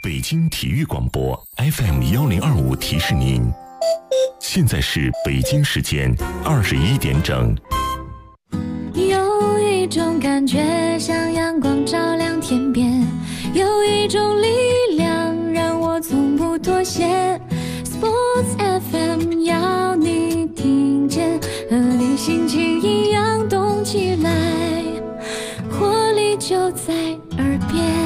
北京体育广播 FM1025提示您，现在是北京时间21点整。 有一种感觉像阳光照亮天边，有一种力量让我从不妥协。 Sports FM 要你听见，和你心情一样动起来，活力就在耳边。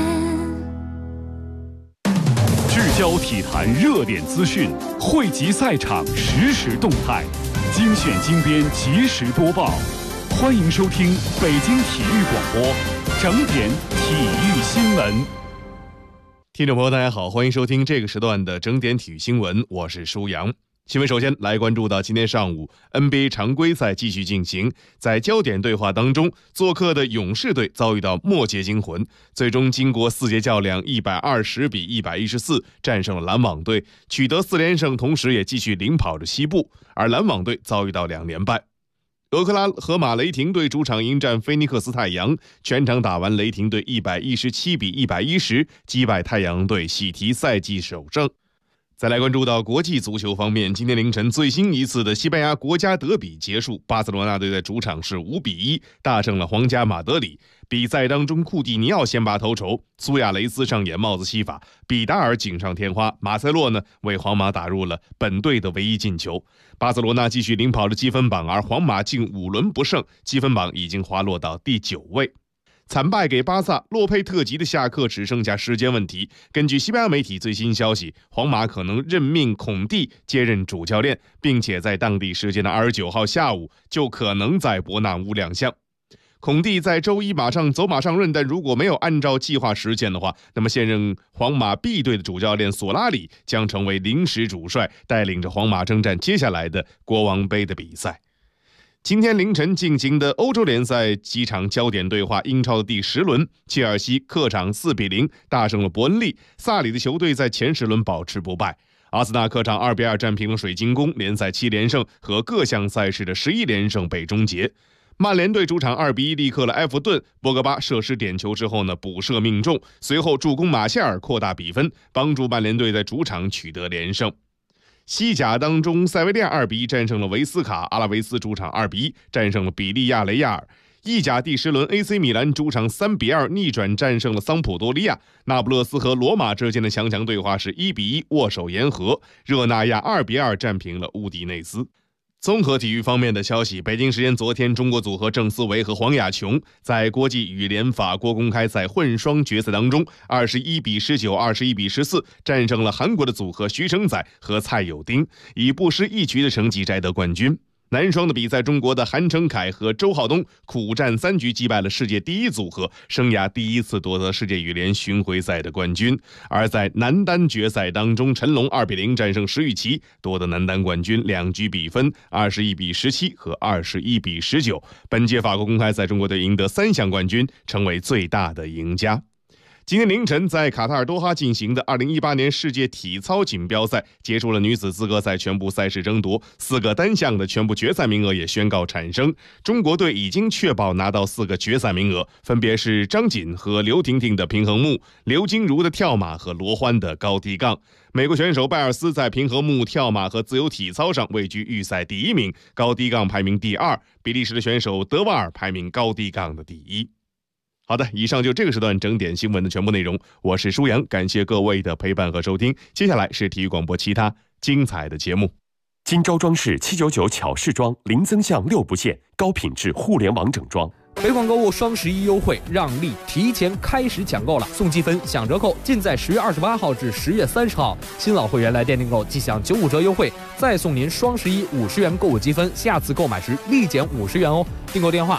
聚焦体坛热点资讯，汇集赛场实时动态，精选精编及时播报。欢迎收听北京体育广播整点体育新闻。听众朋友大家好，欢迎收听这个时段的整点体育新闻，我是舒阳。新闻首先来关注到今天上午 NBA 常规赛继续进行，在焦点对话当中，做客的勇士队遭遇到末节惊魂，最终经过4节较量120比114战胜了篮网队，取得4连胜，同时也继续领跑着西部，而篮网队遭遇到2连败。俄克拉荷马雷霆队主场迎战菲尼克斯太阳，全场打完，雷霆队117比110击败太阳队，喜提赛季首胜。再来关注到国际足球方面，今天凌晨最新一次的西班牙国家德比结束，巴塞罗那队在主场是5比1大胜了皇家马德里。比赛当中，库蒂尼奥先拔头筹，苏亚雷斯上演帽子戏法，比达尔锦上添花，马塞洛呢为皇马打入了本队的唯一进球。巴塞罗那继续领跑着积分榜，而皇马近5轮不胜，积分榜已经滑落到第9位。惨败给巴萨，洛佩特吉的下课只剩下时间问题。根据西班牙媒体最新消息，皇马可能任命孔蒂接任主教练，并且在当地时间的29号下午就可能在伯纳乌亮相。孔蒂在周一马上走马上任，但如果没有按照计划实现的话，那么现任皇马 B 队的主教练索拉里将成为临时主帅，带领着皇马征战接下来的国王杯的比赛。今天凌晨进行的欧洲联赛几场焦点对话，英超的第10轮，切尔西客场4比0大胜了伯恩利，萨里的球队在前10轮保持不败。阿森纳客场2比2战平了水晶宫，联赛7连胜和各项赛事的11连胜被终结。曼联队主场2比1力克了埃弗顿，博格巴射失点球之后呢，补射命中，随后助攻马歇尔扩大比分，帮助曼联队在主场取得连胜。西甲当中，塞维利亚2比1战胜了维斯卡，阿拉维斯主场2比1战胜了比利亚雷亚尔。意甲第10轮 AC 米兰主场3比2逆转战胜了桑普多利亚，那不勒斯和罗马之间的强强对话是1比1握手言和，热那亚2比2战平了乌迪内斯。综合体育方面的消息，北京时间昨天，中国组合郑思维和黄雅琼在国际羽联法国公开赛混双决赛当中21比19、21比14战胜了韩国的组合徐承宰和蔡友丁，以不失一局的成绩摘得冠军。男双的比赛，中国的韩成凯和周浩东苦战3局击败了世界第1组合，生涯第1次夺得世界羽联巡回赛的冠军。而在男单决赛当中，陈龙2比0战胜石宇奇，夺得男单冠军，2局比分21比17和21比19。本届法国公开赛，中国队赢得3项冠军，成为最大的赢家。今天凌晨在卡塔尔多哈进行的2018年世界体操锦标赛结束了女子资格赛全部赛事争夺，4个单项的全部决赛名额也宣告产生。中国队已经确保拿到4个决赛名额，分别是张锦和刘婷婷的平衡木、刘金如的跳马和罗欢的高低杠。美国选手拜尔斯在平衡木、跳马和自由体操上位居预赛第1名，高低杠排名第2。比利时的选手德瓦尔排名高低杠的第1。好的，以上就这个时段整点新闻的全部内容，我是舒阳，感谢各位的陪伴和收听。接下来是体育广播其他精彩的节目。 金招装饰799巧饰装，零增项6不限，高品质互联网整装。 北广购物双11优惠，让利提前开始抢购了，送积分享折扣，尽在10月28号至10月30号。新老会员来店订购即享95折优惠，再送您双1150元购物积分，下次购买时立减50元哦。订购电话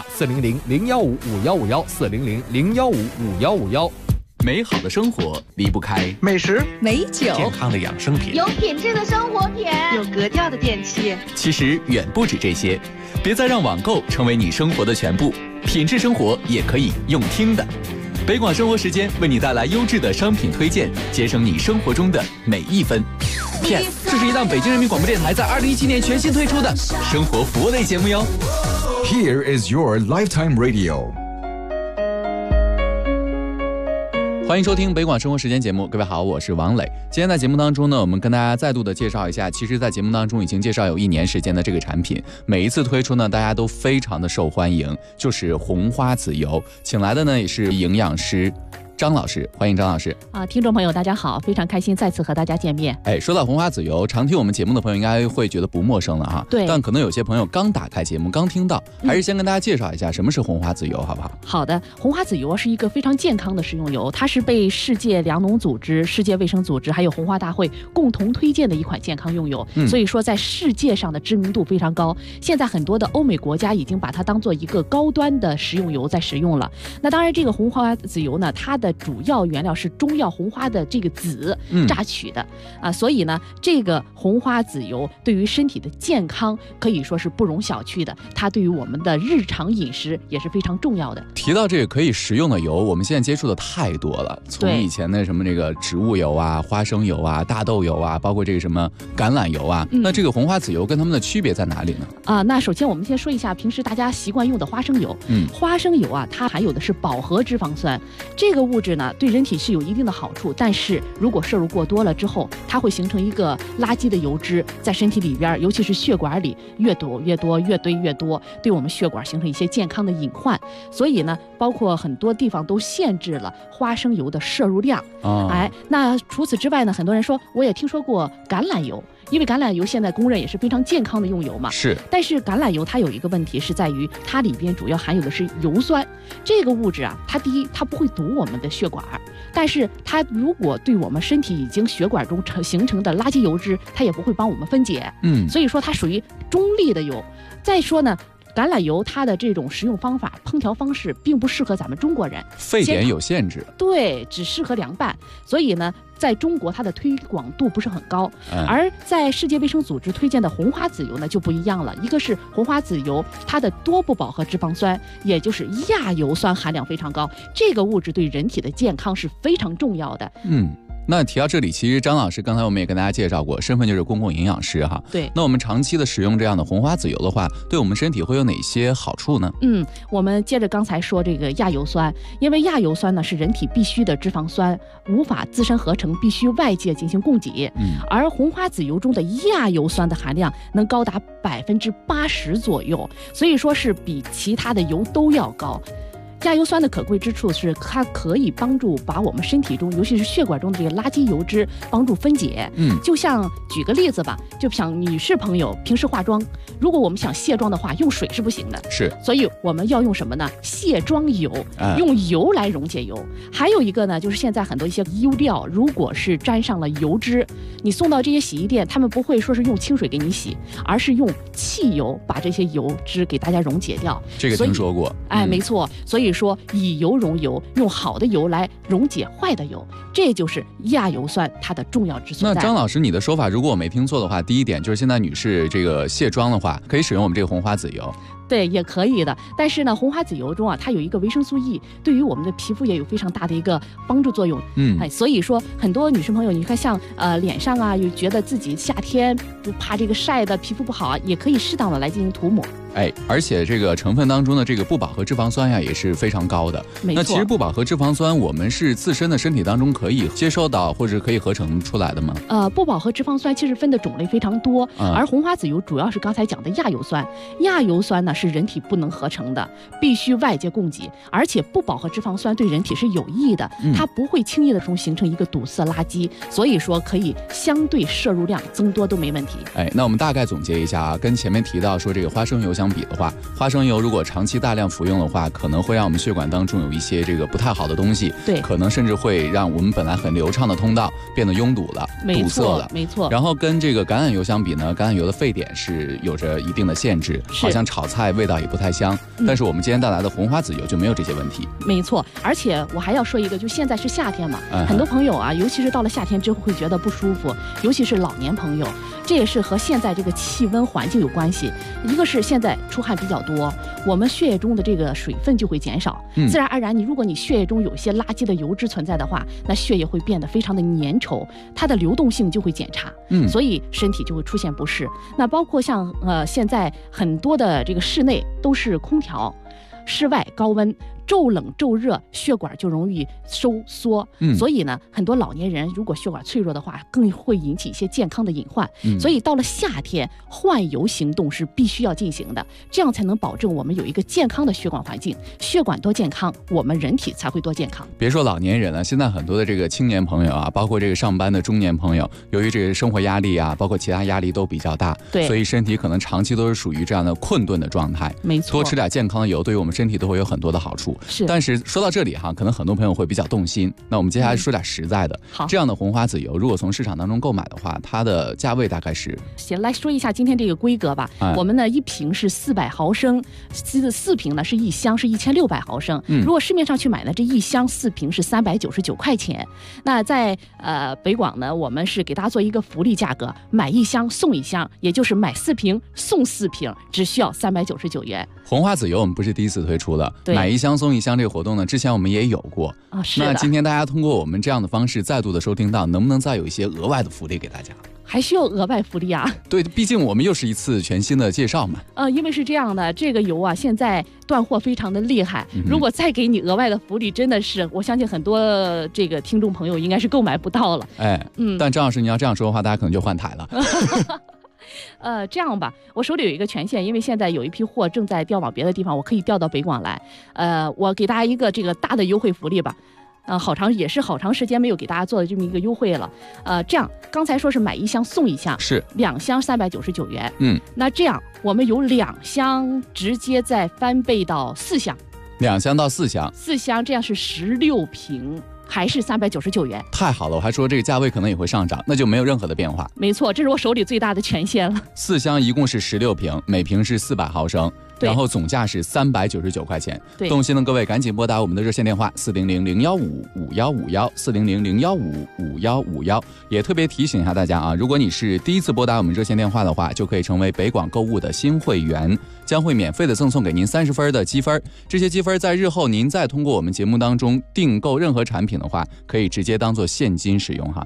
400-015-5151，400-015-5151。 美好的生活离不开美食、 美酒、 健康的养生品、 有品质的生活品、 有格调的电器。 其实远不止这些，别再让网购成为你生活的全部，品质生活也可以用听的。北广生活时间为你带来优质的商品推荐，节省你生活中的每一分。PS， 这是一档北京人民广播电台在2017年全新推出的生活服务类节目哟。 Here is your lifetime radio。 欢迎收听北广生活时间节目，各位好，我是王磊。今天在节目当中呢，我们跟大家再度的介绍一下，其实在节目当中已经介绍有1年时间的这个产品，每一次推出呢，大家都非常的受欢迎，就是红花籽油。请来的呢也是营养师张老师，欢迎张老师。 听众朋友大家好，非常开心再次和大家见面。 说到红花籽油，常听我们节目的朋友应该会觉得不陌生了哈。 对， 但可能有些朋友刚打开节目刚听到，还是先跟大家介绍一下什么是红花籽油好不好？ 好的，红花籽油是一个非常健康的食用油，它是被世界粮农组织、世界卫生组织还有红花大会共同推荐的一款健康用油，所以说在世界上的知名度非常高。现在很多的欧美国家已经把它当做一个高端的食用油在使用了。那当然这个红花籽油呢，它的主要原料是中药红花的这个籽榨取的所以呢这个红花籽油对于身体的健康可以说是不容小觑的，它对于我们的日常饮食也是非常重要的。 提到这个可以食用的油，我们现在接触的太多了，从以前的什么这个植物油啊、花生油啊、大豆油啊，包括这个什么橄榄油啊，那这个红花籽油跟它们的区别在哪里呢？ 那首先我们先说一下平时大家习惯用的花生油。花生油啊，它含有的是饱和脂肪酸，这个物质呢对人体是有一定的好处，但是如果摄入过多了之后，它会形成一个垃圾的油脂在身体里边，尤其是血管里越躲越多，越堆越多，对我们血管形成一些健康的隐患。所以呢，包括很多地方都限制了花生油的摄入量。那除此之外呢，很多人说我也听说过橄榄油，因为橄榄油现在公认也是非常健康的用油嘛。 是。 但是橄榄油它有一个问题是在于它里边主要含有的是油酸，这个物质啊，它第一它不会堵我们的血管，但是它如果对我们身体已经血管中形成的垃圾油脂，它也不会帮我们分解。所以说它属于中立的油。再说呢，橄榄油它的这种食用方法、烹调方式并不适合咱们中国人， 沸点有限制。 对，只适合凉拌。所以呢，在中国它的推广度不是很高。而在世界卫生组织推荐的红花籽油呢就不一样了，一个是红花籽油它的多不饱和脂肪酸，也就是亚油酸含量非常高，这个物质对人体的健康是非常重要的。 那提到这里，其实张老师刚才我们也跟大家介绍过，身份就是公共营养师哈。 对。 那我们长期的使用这样的红花籽油的话，对我们身体会有哪些好处呢？ 我们接着刚才说这个亚油酸，因为亚油酸呢是人体必需的脂肪酸，无法自身合成，必须外界进行供给。而红花籽油中的亚油酸的含量能高达80%左右，所以说是比其他的油都要高。亚油酸的可贵之处是它可以帮助把我们身体中尤其是血管中的这个垃圾油脂帮助分解。就像举个例子吧，就像女士朋友平时化妆，如果我们想卸妆的话，用水是不行的， 是， 所以我们要用什么呢？卸妆油，用油来溶解油。还有一个呢，就是现在很多一些衣料，如果是沾上了油脂，你送到这些洗衣店，他们不会说是用清水给你洗，而是用汽油把这些油脂给大家溶解掉。 这个听说过。 没错，所以说以油溶油，用好的油来溶解坏的油，这就是亚油酸它的重要之所在。 那张老师，你的说法如果我没听错的话，第一点就是现在女士这个卸妆的话，可以使用我们这个红花籽油。 对，也可以的。但是呢，红花籽油中啊，它有一个维生素 E， 对于我们的皮肤也有非常大的一个帮助作用。所以说很多女生朋友，你看像脸上啊，又觉得自己夏天不怕这个晒的皮肤不好啊，也可以适当的来进行涂抹。 而且这个成分当中的这个不饱和脂肪酸呀也是非常高的。 没错。 那其实不饱和脂肪酸我们是自身的身体当中可以接收到或者可以合成出来的吗？ 不饱和脂肪酸其实分的种类非常多，而红花籽油主要是刚才讲的亚油酸。亚油酸呢是人体不能合成的，必须外界供给，而且不饱和脂肪酸对人体是有益的，它不会轻易的中形成一个堵塞垃圾，所以说可以相对摄入量增多都没问题。 那我们大概总结一下啊，跟前面提到说这个花生油相比的话，花生油如果长期大量服用的话，可能会让我们血管当中有一些这个不太好的东西， 对， 可能甚至会让我们本来很流畅的通道变得拥堵了，堵塞了。 没错。 然后跟这个橄榄油相比呢，橄榄油的沸点是有着一定的限制，好像炒菜味道也不太香。但是我们今天带来的红花籽油就没有这些问题。 没错。而且我还要说一个，就现在是夏天嘛，很多朋友啊，尤其是到了夏天之后会觉得不舒服，尤其是老年朋友，这也是和现在这个气温环境有关系。一个是现在出汗比较多，我们血液中的这个水分就会减少，自然而然如果你血液中有些垃圾的油脂存在的话，那血液会变得非常的粘稠，它的流动性就会减差，所以身体就会出现不适。那包括像现在很多的这个室内都是空调，室外高温， 骤冷骤热，血管就容易收缩。所以呢，很多老年人如果血管脆弱的话，更会引起一些健康的隐患。所以到了夏天，换油行动是必须要进行的，这样才能保证我们有一个健康的血管环境。血管多健康，我们人体才会多健康。 别说老年人了，现在很多的这个青年朋友啊，包括这个上班的中年朋友，由于这个生活压力啊，包括其他压力都比较大， 对， 所以身体可能长期都是属于这样的困顿的状态。 没错， 多吃点健康的油，对于我们身体都会有很多的好处。 是， 但是说到这里哈，可能很多朋友会比较动心。那我们接下来说点实在的。 好， 这样的红花籽油，如果从市场当中购买的话，它的价位大概是？ 先来说一下今天这个规格吧。我们呢，一瓶是400毫升，4瓶呢是一箱是1600毫升。如果市面上去买呢，这一箱4瓶是399块钱。那在北广呢，我们是给大家做一个福利价格，买一箱送一箱，也就是买4瓶送4瓶，只需要399元。 红花籽油我们不是第一次推出了，买一箱送一箱这个活动呢，之前我们也有过啊。是的。 那今天大家通过我们这样的方式再度的收听到，能不能再有一些额外的福利给大家？ 还需要额外福利啊？对， 毕竟我们又是一次全新的介绍嘛。 因为是这样的，这个油啊，现在断货非常的厉害。如果再给你额外的福利，真的是我相信很多这个听众朋友应该是购买不到了。 但张老师你要这样说的话，大家可能就换台了。 这样吧，我手里有一个权限，因为现在有一批货正在调往别的地方，我可以调到北广来。我给大家一个这个大的优惠福利吧。好长时间没有给大家做的这么一个优惠了。这样刚才说是买一箱送一箱， 是 2箱399元。那这样我们有2箱直接再翻倍到4箱 ，2箱到4箱 ，4箱这样是16瓶。还是399元， 太好了！我还说这个价位可能也会上涨，那就没有任何的变化。 没错，这是我手里最大的权限了。 4箱一共是16瓶，每瓶是400毫升，然后总价是399块钱。动心的各位赶紧拨打我们的热线电话400-015-5151，400-015-5151。也特别提醒一下大家啊，如果你是第一次拨打我们热线电话的话，就可以成为北广购物的新会员，将会免费的赠送给您30分的积分。这些积分在日后您再通过我们节目当中订购任何产品的话，可以直接当做现金使用哈。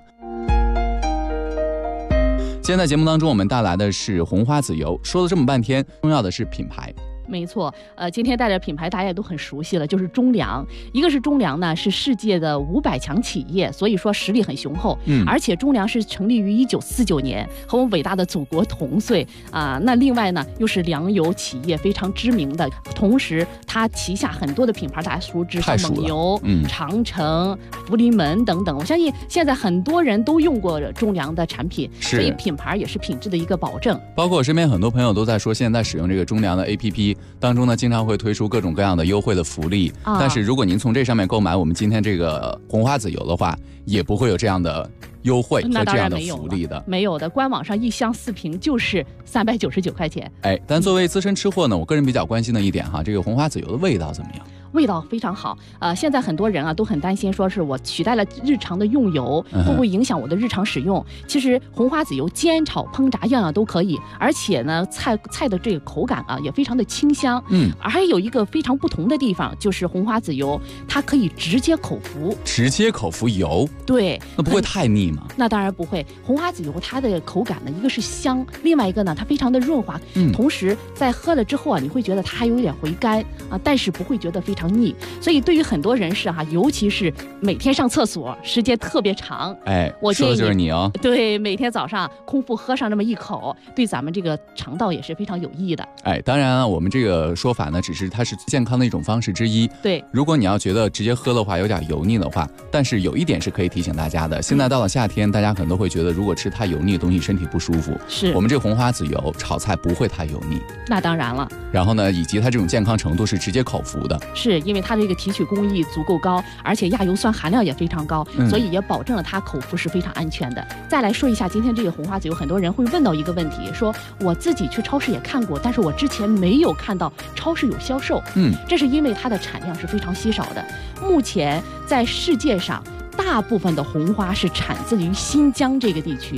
今天在节目当中我们带来的是红花籽油，说了这么半天，重要的是品牌。 没错，今天带着品牌大家也都很熟悉了，就是中粮。一个是中粮呢，是世界的500强企业，所以说实力很雄厚。而且中粮是成立于1949年，和我们伟大的祖国同岁啊。那另外呢，又是粮油企业非常知名的，同时它旗下很多的品牌大家熟知，像蒙牛、长城、福临门等等。我相信现在很多人都用过中粮的产品，所以品牌也是品质的一个保证。 包括我身边很多朋友都在说，现在使用这个中粮的 APP。当中呢，经常会推出各种各样的优惠的福利，但是如果您从这上面购买我们今天这个红花籽油的话，也不会有这样的优惠和这样的福利的。 没有的，官网上一箱4瓶就是399块钱。 但作为资深吃货呢，我个人比较关心的一点哈，这个红花籽油的味道怎么样？ 味道非常好。现在很多人啊都很担心，说是我取代了日常的用油，会不会影响我的日常使用？其实红花籽油煎炒烹炸样样都可以，而且呢菜的这个口感啊也非常的清香。还有一个非常不同的地方，就是红花籽油它可以直接口服。 直接口服油？ 对。 那不会太腻吗？ 那当然不会。红花籽油它的口感呢，一个是香，另外一个呢它非常的润滑，同时在喝了之后啊，你会觉得它还有点回甘啊，但是不会觉得非常腻。所以对于很多人士哈，尤其是每天上厕所时间特别长，我建议说的就是你哦。 对，每天早上空腹喝上这么一口，对咱们这个肠道也是非常有益的。 当然啊，我们这个说法呢，只是它是健康的一种方式之一。 对， 如果你要觉得直接喝的话有点油腻的话，但是有一点是可以提醒大家的，现在到了夏天，大家可能都会觉得如果吃太油腻的东西身体不舒服。 是， 我们这个红花籽油炒菜不会太油腻。 那当然了。 然后呢，以及它这种健康程度是直接口服的。 是因为它这个提取工艺足够高，而且亚油酸含量也非常高，所以也保证了它口服是非常安全的。再来说一下今天这个红花籽油，很多人会问到一个问题，说我自己去超市也看过，但是我之前没有看到超市有销售。这是因为它的产量是非常稀少的。目前在世界上大部分的红花是产自于新疆这个地区。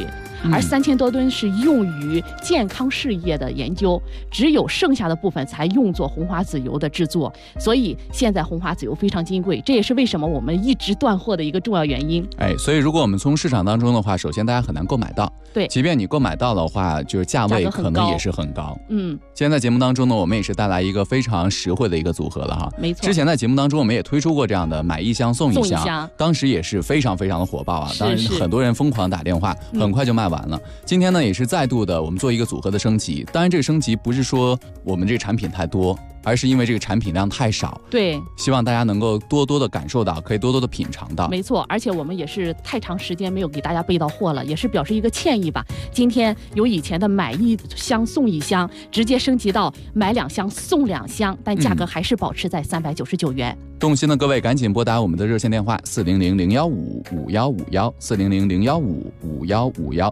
而3000多吨是用于健康事业的研究，只有剩下的部分才用作红花籽油的制作。所以现在红花籽油非常金贵，这也是为什么我们一直断货的一个重要原因。 所以如果我们从市场当中的话，首先大家很难购买到， 对， 即便你购买到的话，就是价位可能也是很高。今天在节目当中呢，我们也是带来一个非常实惠的一个组合了哈。 没错， 之前在节目当中我们也推出过这样的买一箱送一箱，当时也是非常非常的火爆啊，当然很多人疯狂打电话，很快就卖完了。今天呢也是再度的我们做一个组合的升级，当然这个升级不是说我们这个产品太多，而是因为这个产品量太少， 对， 希望大家能够多多的感受到，可以多多的品尝到。 没错，而且我们也是太长时间没有给大家备到货了，也是表示一个歉意吧。今天由以前的买一箱送一箱，直接升级到买2箱送2箱，但价格还是保持在399元。 动心的各位赶紧拨打我们的热线电话400-015-5151，400-015-5151。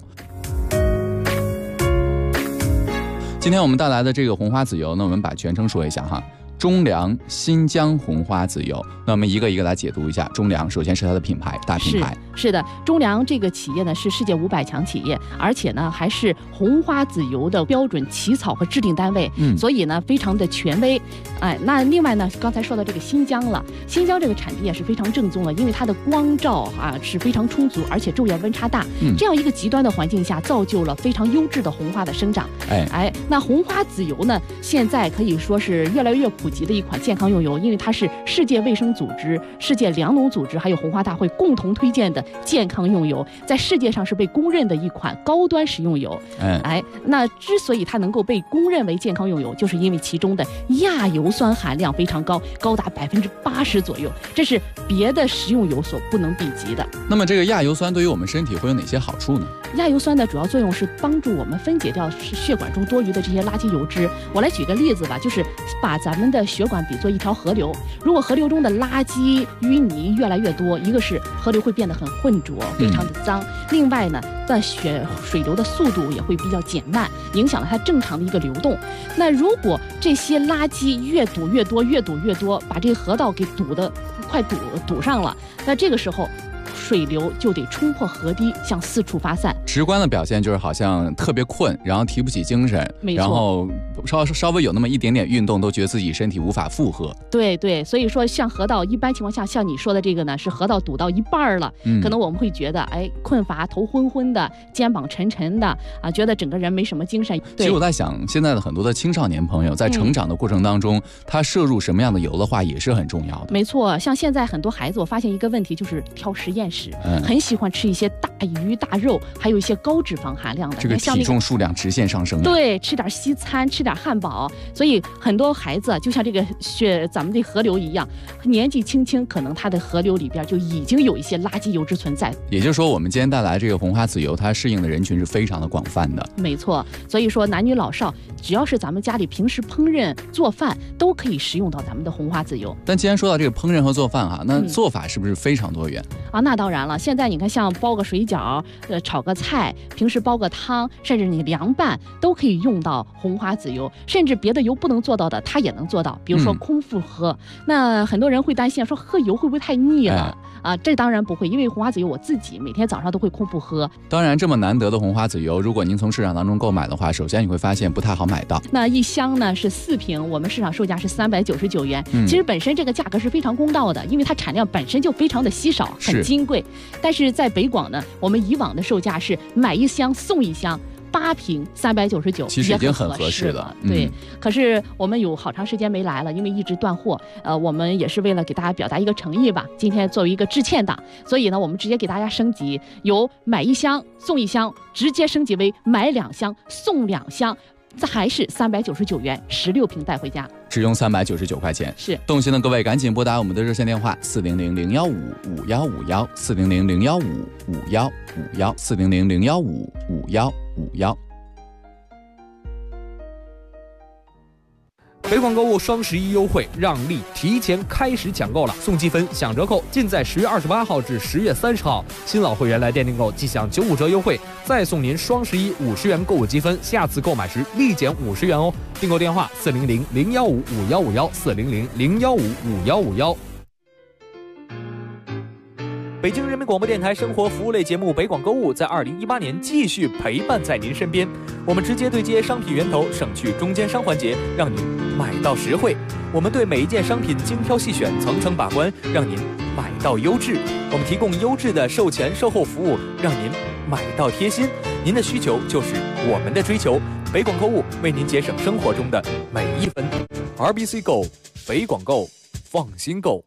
今天我们带来的这个红花籽油呢，我们把全称说一下哈。中粮新疆红花籽油，那我们一个一个来解读一下。中粮首先是它的品牌，大品牌。 是的，中粮这个企业呢是世界500强企业，而且呢还是红花籽油的标准起草和制定单位，所以呢非常的权威。那另外呢，刚才说到这个新疆了，新疆这个产地也是非常正宗的，因为它的光照是非常充足，而且昼夜温差大，这样一个极端的环境下，造就了非常优质的红花的生长。那红花籽油呢，现在可以说是越来越普及的一款健康用油，因为它是世界卫生组织、世界粮农组织还有红花大会共同推荐的健康用油，在世界上是被公认的一款高端食用油。那之所以它能够被公认为健康用油，就是因为其中的亚油酸含量非常高，高达80%左右，这是别的食用油所不能比及的。 那么这个亚油酸对于我们身体会有哪些好处呢？ 亚油酸的主要作用是帮助我们分解掉血管中多余的这些垃圾油脂。我来举个例子吧，就是把咱们的血管比作一条河流，如果河流中的垃圾淤泥越来越多，一个是河流会变得很浑浊，非常的脏，另外呢，水流的速度也会比较减慢，影响了它正常的一个流动。那如果这些垃圾越堵越多，把这个河道给快堵上了，那这个时候水流就得冲破河堤，向四处发散。 直观的表现就是好像特别困，然后提不起精神，然后稍微有那么一点点运动，都觉得自己身体无法负荷。 对，所以说像河道一般情况下，像你说的这个呢，是河道堵到一半了，可能我们会觉得困乏、头昏昏的、肩膀沉沉的觉得整个人没什么精神。 其实我在想，现在的很多的青少年朋友在成长的过程当中，他摄入什么样的油的话也是很重要的。 没错，像现在很多孩子，我发现一个问题就是挑食厌食，很喜欢吃一些大鱼大肉，还有一些高脂肪含量的， 这个体重数量直线上升。 对，吃点西餐，吃点汉堡，所以很多孩子就像这个咱们的河流一样，年纪轻轻，可能他的河流里边就已经有一些垃圾油脂存在。 也就是说，我们今天带来这个红花籽油，它适应的人群是非常的广泛的。 没错，所以说男女老少，只要是咱们家里平时烹饪做饭，都可以食用到咱们的红花籽油。 但既然说到这个烹饪和做饭那做法是不是非常多元那当然了，现在你看，像包个水饺、炒个菜，平时煲个汤，甚至你凉拌，都可以用到红花籽油，甚至别的油不能做到的，它也能做到。比如说空腹喝，那很多人会担心说喝油会不会太腻了这当然不会，因为红花籽油我自己每天早上都会空腹喝。 当然，这么难得的红花籽油，如果您从市场当中购买的话，首先你会发现不太好买到。 那一箱呢是4瓶，我们市场售价是399元。其实本身这个价格是非常公道的，因为它产量本身就非常的稀少，很金贵。但是在北广呢，我们以往的售价是买1箱送1箱。8瓶399， 其实已经很合适了。 对，可是我们有好长时间没来了，因为一直断货。我们也是为了给大家表达一个诚意吧，今天作为一个致歉档，所以呢，我们直接给大家升级，由买1箱送1箱，直接升级为买2箱送2箱。这还是399元，16瓶带回家， 只用399块钱。 是， 动心的各位赶紧拨打我们的热线电话400-015-5151，400-015-5151，400-015-5151。 北广购物双11优惠让利提前开始抢购了，送积分享折扣尽在10月28号至10月30号。新老会员来店订购即享95折优惠，再送您双11 50元购物积分，下次购买时立减50元哦。订购电话400-015-5151，400-015-5151。 北京人民广播电台生活服务类节目《北广购物》在2018年继续陪伴在您身边。我们直接对接商品源头，省去中间商环节，让您买到实惠。我们对每一件商品精挑细选，层层把关，让您买到优质。我们提供优质的售前售后服务，让您买到贴心。您的需求就是我们的追求。北广购物为您节省生活中的每一分。RBC Go， 北广购，放心购。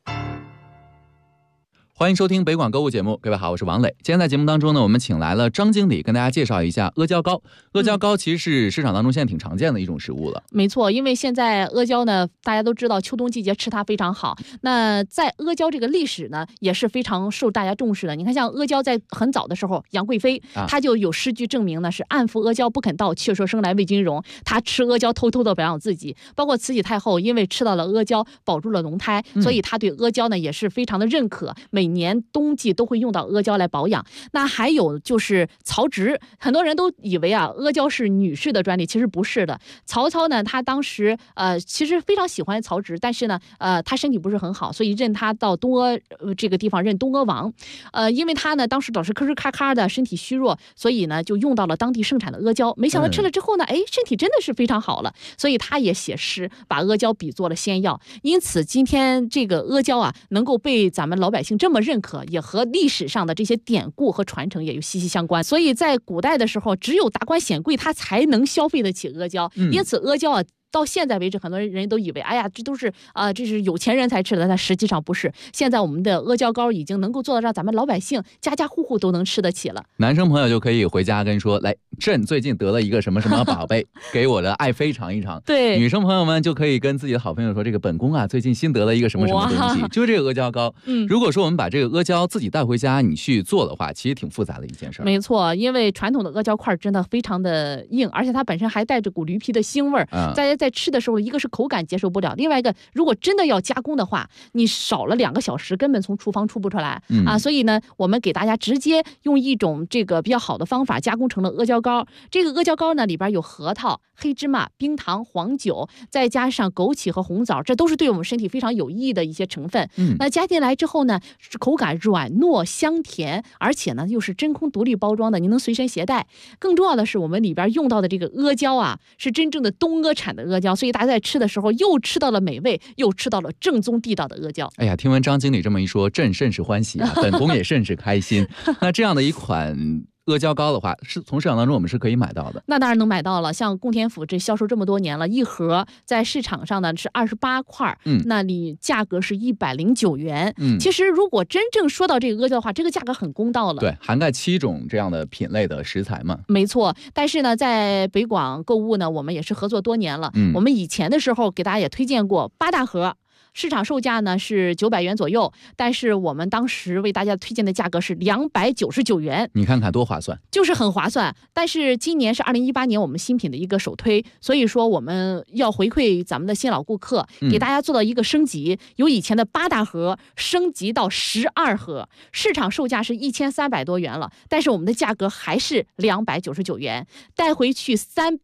欢迎收听北广购物节目，各位好，我是王磊。今天在节目当中呢，我们请来了张经理跟大家介绍一下阿胶糕。阿胶糕其实是市场当中现在挺常见的一种食物了。 没错，因为现在阿胶呢，大家都知道秋冬季节吃它非常好。那在阿胶这个历史呢，也是非常受大家重视的。你看，像阿胶在很早的时候，杨贵妃她就有诗句证明呢，是暗服阿胶不肯到，却说生来为君荣。她吃阿胶偷偷的表扬自己。包括慈禧太后，因为吃到了阿胶，保住了龙胎，所以她对阿胶呢也是非常的认可。每年冬季都会用到阿胶来保养。那还有就是曹植，很多人都以为啊阿胶是女士的专利，其实不是的。曹操呢，他当时其实非常喜欢曹植，但是呢他身体不是很好，所以任他到东阿这个地方任东阿王。因为他呢当时老是吭哧咔咔的，身体虚弱，所以呢就用到了当地盛产的阿胶。没想到吃了之后呢，身体真的是非常好了，所以他也写诗把阿胶比作了仙药。因此今天这个阿胶啊能够被咱们老百姓这么认可，也和历史上的这些典故和传承也有息息相关。所以在古代的时候，只有达官显贵他才能消费得起阿胶。因此阿胶啊到现在为止，很多人都以为，哎呀，这都是这是有钱人才吃的，但实际上不是。现在我们的阿胶糕已经能够做到让咱们老百姓家家户户都能吃得起了。 男生朋友就可以回家跟说，来，朕最近得了一个什么什么宝贝，给我的爱妃尝一尝。 对， 女生朋友们就可以跟自己的好朋友说，这个本宫啊最近新得了一个什么什么东西，就是这个阿胶糕。如果说我们把这个阿胶自己带回家，你去做的话，其实挺复杂的一件事。 没错，因为传统的阿胶块真的非常的硬，而且它本身还带着股驴皮的腥味儿。大家在吃的时候，一个是口感接受不了，另外一个如果真的要加工的话，你少了2个小时根本从厨房出不出来所以呢我们给大家直接用一种这个比较好的方法加工成了阿胶糕。这个阿胶糕呢里边有核桃、黑芝麻、冰糖、黄酒，再加上枸杞和红枣，这都是对我们身体非常有益的一些成分。那加进来之后呢，口感软糯香甜，而且呢又是真空独立包装的，你能随身携带。更重要的是我们里边用到的这个阿胶啊是真正的东阿产的阿胶，所以大家在吃的时候又吃到了美味，又吃到了正宗地道的阿胶。 哎呀，听闻张经理这么一说，朕甚是欢喜啊，本宫也甚是开心。那这样的一款阿胶糕的话，是从市场当中我们是可以买到的。 那当然能买到了，像供天府这销售这么多年了，一盒在市场上呢是28块，那你价格是109元。其实如果真正说到这个阿胶的话，这个价格很公道了。 对，涵盖7种这样的品类的食材嘛。 没错，但是呢，在北广购物呢，我们也是合作多年了。我们以前的时候给大家也推荐过8大盒。市场售价呢是900元左右，但是我们当时为大家推荐的价格是299元。 你看看多划算， 就是很划算。但是今年是2018年我们新品的一个首推，所以说我们要回馈咱们的新老顾客，给大家做到一个升级，由以前的8大盒升级到12盒，市场售价是1300多元了，但是我们的价格还是299元，带回去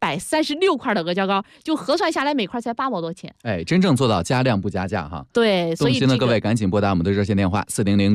336块的阿胶糕，就核算下来每块才8毛多钱。 真正做到加量不加价。 对，所以动心的各位赶紧拨打我们的热线电话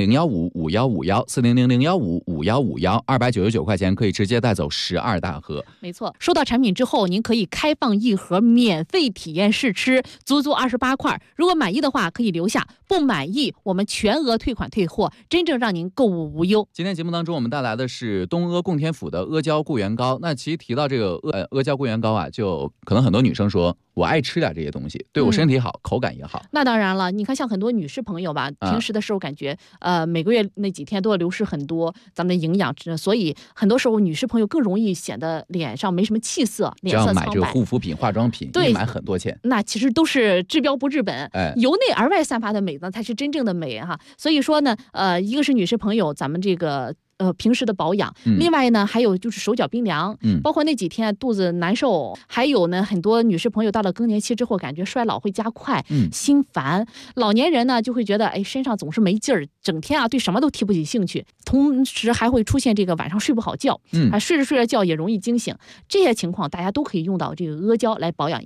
400-015-5151，400-015-5151，299块钱可以直接带走12大盒。 没错，收到产品之后，您可以开放1盒免费体验试吃，足足28块。如果满意的话可以留下，不满意我们全额退款退货，真正让您购物无忧。 今天节目当中我们带来的是东阿供天府的阿胶固元糕。那其实提到这个阿胶固元糕啊，就可能很多女生说我爱吃点这些东西，对我身体好，口感也好。 那当然了，你看像很多女士朋友吧，平时的时候感觉每个月那几天都要流失很多咱们的营养，所以很多时候女士朋友更容易显得脸上没什么气色，脸色苍白。 只要买这个护肤品、化妆品， 对， 买很多钱， 那其实都是治标不治本。由内而外散发的美呢，才是真正的美哈。所以说呢，一个是女士朋友咱们这个平时的保养，另外呢还有就是手脚冰凉，包括那几天肚子难受，还有呢很多女士朋友到了更年期之后，感觉衰老会加快，心烦。老年人呢就会觉得身上总是没劲儿，整天对什么都提不起兴趣，同时还会出现这个晚上睡不好觉，睡着睡着觉也容易惊醒。这些情况大家都可以用到这个阿胶来保养一下。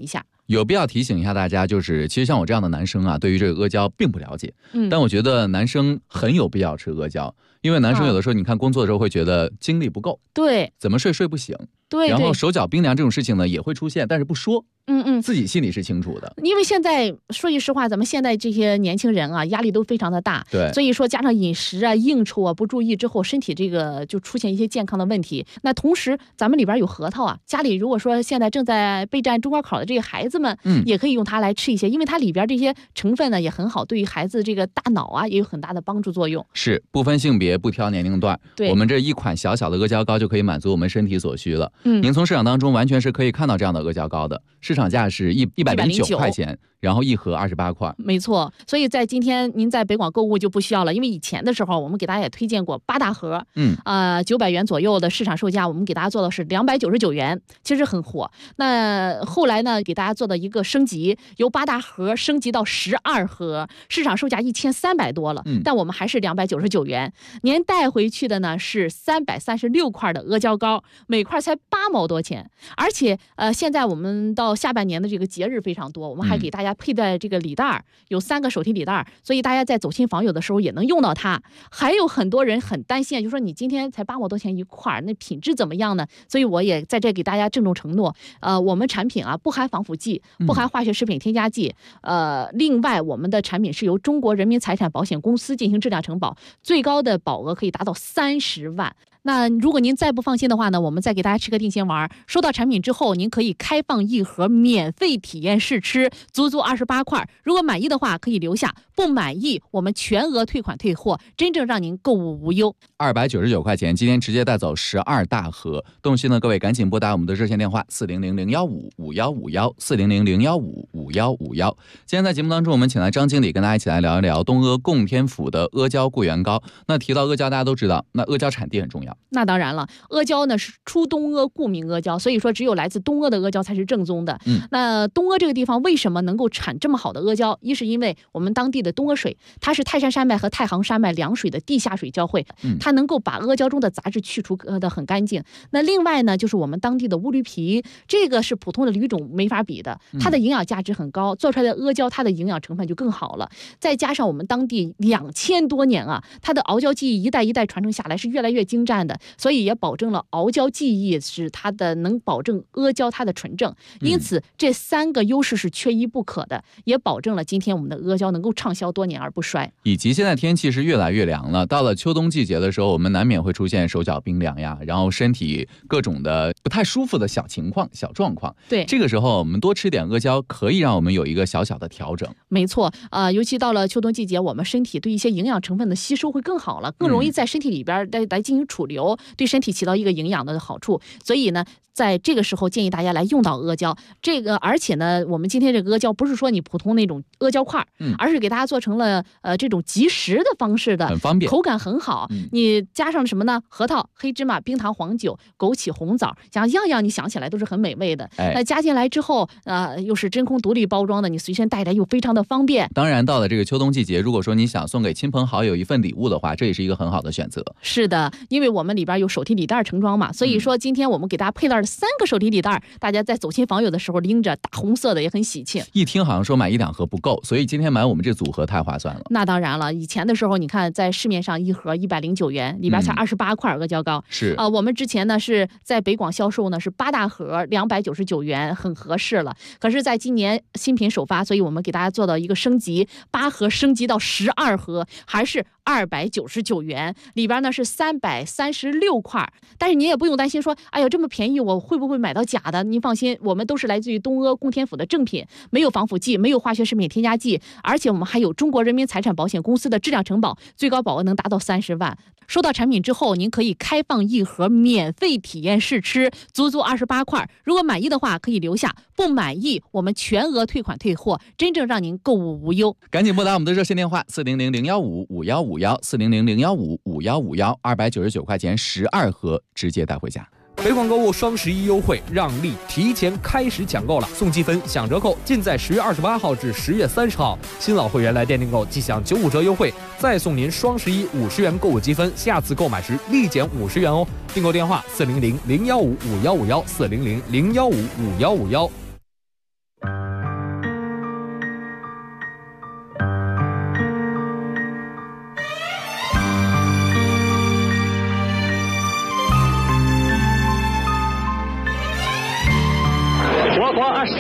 有必要提醒一下大家，就是其实像我这样的男生啊，对于这个阿胶并不了解，但我觉得男生很有必要吃阿胶，因为男生有的时候你看工作的时候会觉得精力不够， 对， 怎么睡不醒， 对， 然后手脚冰凉这种事情呢也会出现，但是不说。自己心里是清楚的。 因为现在说句实话，咱们现在这些年轻人啊，压力都非常的大， 对， 所以说加上饮食啊、应酬啊不注意之后，身体这个就出现一些健康的问题。那同时，咱们里边有核桃啊，家里如果说现在正在备战中高考的这些孩子们，也可以用它来吃一些，因为它里边这些成分呢也很好，对于孩子这个大脑啊也有很大的帮助作用。 是不分性别、不挑年龄段，我们这一款小小的阿胶糕就可以满足我们身体所需了。您从市场当中完全是可以看到这样的阿胶糕的，市场价是109块钱。然后一盒28块， 没错。所以在今天您在北广购物就不需要了，因为以前的时候我们给大家也推荐过8大盒，900元左右的市场售价，我们给大家做的是299元，其实很火。那后来呢，给大家做的一个升级，由8大盒升级到12盒，市场售价1300多了，但我们还是299元。您带回去的呢是336块的阿胶糕，每块才8毛多钱。而且现在我们到下半年的这个节日非常多，我们还给大家佩戴这个礼袋，有3个手提礼袋，所以大家在走亲访友的时候也能用到它。还有很多人很担心，就说你今天才8毛多钱一块，那品质怎么样呢？所以我也在这给大家郑重承诺，我们产品啊不含防腐剂，不含化学食品添加剂，另外我们的产品是由中国人民财产保险公司进行质量承保，最高的保额可以达到30万。那如果您再不放心的话呢，我们再给大家吃个定心丸，收到产品之后您可以开放1盒免费体验试吃，足28块，如果满意的话可以留下，不满意我们全额退款退货，真正让您购物无忧。 299块钱，今天直接带走12大盒。动心的各位赶紧拨打我们的热线电话400-015-5151，400-015-5151。今天在节目当中，我们请来张经理跟大家一起来聊一聊东阿供天府的阿胶桂圆糕。那提到阿胶，大家都知道，那阿胶产地很重要。 那当然了，阿胶呢是出东阿故名阿胶，所以说只有来自东阿的阿胶才是正宗的。那东阿这个地方为什么能够产这么好的阿胶？一是因为我们当地的东阿水，它是泰山山脉和太行山脉2水的地下水交汇，它能够把阿胶中的杂质去除的很干净。那另外呢，就是我们当地的乌驴皮，这个是普通的驴种没法比的，它的营养价值很高，做出来的阿胶它的营养成分就更好了。再加上我们当地2000多年啊，它的熬胶技艺一代一代传承下来是越来越精湛的，所以也保证了熬胶技艺是它的能保证阿胶它的纯正。因此这3个优势是缺一不可的，也保证了今天我们的阿胶能够畅销多年而不衰。 以及现在天气是越来越凉了，到了秋冬季节的时候，我们难免会出现手脚冰凉呀，然后身体各种的不太舒服的小情况、小状况。 对， 这个时候我们多吃点阿胶，可以让我们有一个小小的调整。 没错，尤其到了秋冬季节，我们身体对一些营养成分的吸收会更好了，更容易在身体里边来进行储留，对身体起到一个营养的好处。所以呢，在这个时候建议大家来用到阿胶。这个而且呢，我们今天这个阿胶不是说你普通那种阿胶块，而是给大家做成了这种即食的方式的， 很方便， 口感很好。你加上什么呢？核桃、黑芝麻、冰糖、黄酒、枸杞、红枣，样样你想起来都是很美味的。那加进来之后，又是真空独立包装的，你随身带来又非常的方便。 当然，到了这个秋冬季节，如果说你想送给亲朋好友一份礼物的话，这也是一个很好的选择。 是的，因为我们里边有手提礼袋盛装嘛，所以说今天我们给大家配了3个手提礼袋，大家在走亲访友的时候拎着大红色的也很喜庆。 一听好像说买1、2盒不够，所以今天买我们这组合太划算了。 那当然了，以前的时候你看在市面上1盒109元，里边才28块阿胶糕。 是我们之前呢是在北广销售呢是8大盒299元，很合适了。可是在今年新品首发，所以我们给大家做到一个升级，8盒升级到12盒，还是299元，里边呢是336块。但是您也不用担心说，哎呀这么便宜我会不会买到假的？您放心，我们都是来自于东阿供天府的正品，没有防腐剂，没有化学食品添加剂，而且我们还有中国人民财产保险公司的质量承保，最高保额能达到30万。收到产品之后，您可以开放1盒免费体验试吃，足28块，如果满意的话可以留下，不满意我们全额退款退货，真正让您购物无忧。 赶紧拨打我们的热线电话400-015-5151，400-015-5151，299块钱12盒直接带回家。 北广购物双11优惠让利提前开始抢购了，送积分享折扣尽在10月28号至10月30号。新老会员来店订购即享95折优惠，再送您双11 50元购物积分，下次购买时立减50元哦。订购电话400-015-5151，400-015-5151。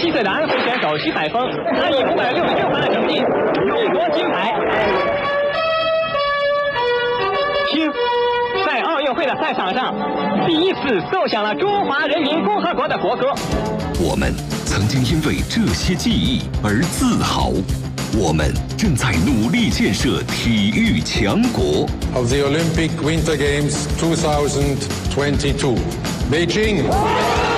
17岁的安徽选手徐海峰，他以566分的成绩勇夺金牌。听，在奥运会的赛场上，第一次奏响了中华人民共和国的国歌。 我们曾经因为这些记忆而自豪。我们正在努力建设体育强国。 Of the Olympic Winter Games 2022, Beijing.